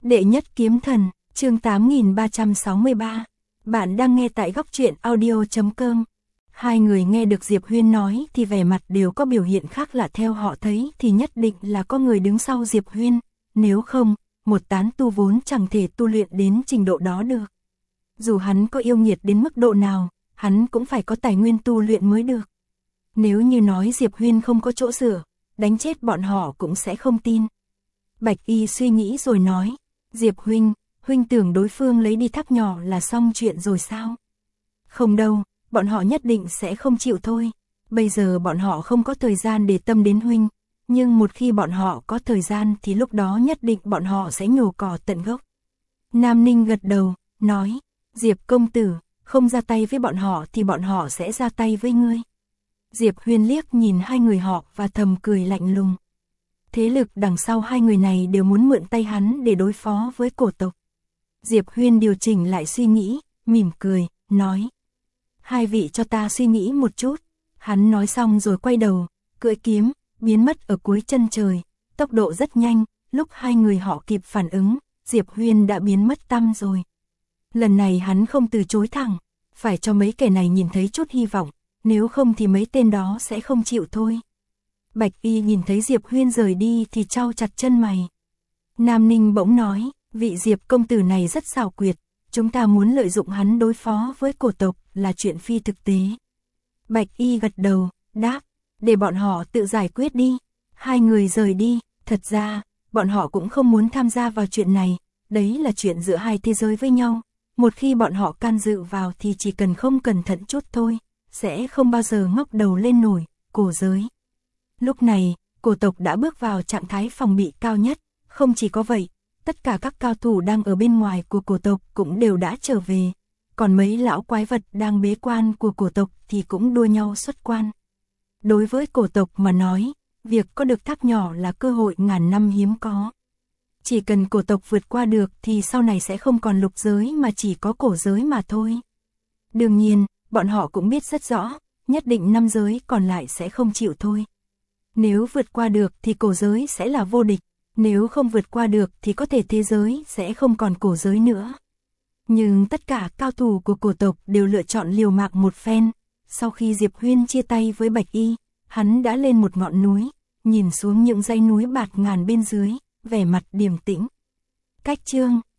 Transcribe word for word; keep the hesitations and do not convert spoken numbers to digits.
Đệ nhất kiếm thần, chương tám nghìn ba trăm sáu mươi ba. Bạn đang nghe tại góc truyện audio chấm com. Hai người nghe được Diệp Huyên nói thì vẻ mặt đều có biểu hiện khác lạ, theo họ thấy thì nhất định là có người đứng sau Diệp Huyên, nếu không, một tán tu vốn chẳng thể tu luyện đến trình độ đó được. Dù hắn có yêu nghiệt đến mức độ nào, hắn cũng phải có tài nguyên tu luyện mới được. Nếu như nói Diệp Huyên không có chỗ sửa, đánh chết bọn họ cũng sẽ không tin. Bạch Y suy nghĩ rồi nói, Diệp huynh, huynh tưởng đối phương lấy đi tháp nhỏ là xong chuyện rồi sao? Không đâu, bọn họ nhất định sẽ không chịu thôi. Bây giờ bọn họ không có thời gian để tâm đến huynh, nhưng một khi bọn họ có thời gian thì lúc đó nhất định bọn họ sẽ nhổ cỏ tận gốc. Nam Ninh gật đầu, nói, Diệp công tử, không ra tay với bọn họ thì bọn họ sẽ ra tay với ngươi. Diệp Huyên liếc nhìn hai người họ và thầm cười lạnh lùng. Thế lực đằng sau hai người này đều muốn mượn tay hắn để đối phó với cổ tộc. Diệp Huyên điều chỉnh lại suy nghĩ, mỉm cười, nói. Hai vị cho ta suy nghĩ một chút. Hắn nói xong rồi quay đầu, cưỡi kiếm, biến mất ở cuối chân trời, tốc độ rất nhanh, lúc hai người họ kịp phản ứng, Diệp Huyên đã biến mất tăm rồi. Lần này hắn không từ chối thẳng, phải cho mấy kẻ này nhìn thấy chút hy vọng, nếu không thì mấy tên đó sẽ không chịu thôi. Bạch Y nhìn thấy Diệp Huyên rời đi thì chau chặt chân mày. Nam Ninh bỗng nói, vị Diệp công tử này rất xảo quyệt, chúng ta muốn lợi dụng hắn đối phó với cổ tộc là chuyện phi thực tế. Bạch Y gật đầu, đáp, để bọn họ tự giải quyết đi. Hai người rời đi, thật ra, bọn họ cũng không muốn tham gia vào chuyện này, đấy là chuyện giữa hai thế giới với nhau. Một khi bọn họ can dự vào thì chỉ cần không cẩn thận chút thôi, sẽ không bao giờ ngóc đầu lên nổi, cổ giới. Lúc này, cổ tộc đã bước vào trạng thái phòng bị cao nhất, không chỉ có vậy, tất cả các cao thủ đang ở bên ngoài của cổ tộc cũng đều đã trở về, còn mấy lão quái vật đang bế quan của cổ tộc thì cũng đua nhau xuất quan. Đối với cổ tộc mà nói, việc có được tháp nhỏ là cơ hội ngàn năm hiếm có. Chỉ cần cổ tộc vượt qua được thì sau này sẽ không còn lục giới mà chỉ có cổ giới mà thôi. Đương nhiên, bọn họ cũng biết rất rõ, nhất định năm giới còn lại sẽ không chịu thôi. Nếu vượt qua được thì cổ giới sẽ là vô địch, nếu không vượt qua được thì có thể thế giới sẽ không còn cổ giới nữa. Nhưng tất cả cao thủ của cổ tộc đều lựa chọn liều mạng một phen. Sau khi Diệp Huyên chia tay với Bạch Y, hắn đã lên một ngọn núi, nhìn xuống những dãy núi bạt ngàn bên dưới, vẻ mặt điềm tĩnh. Cách chương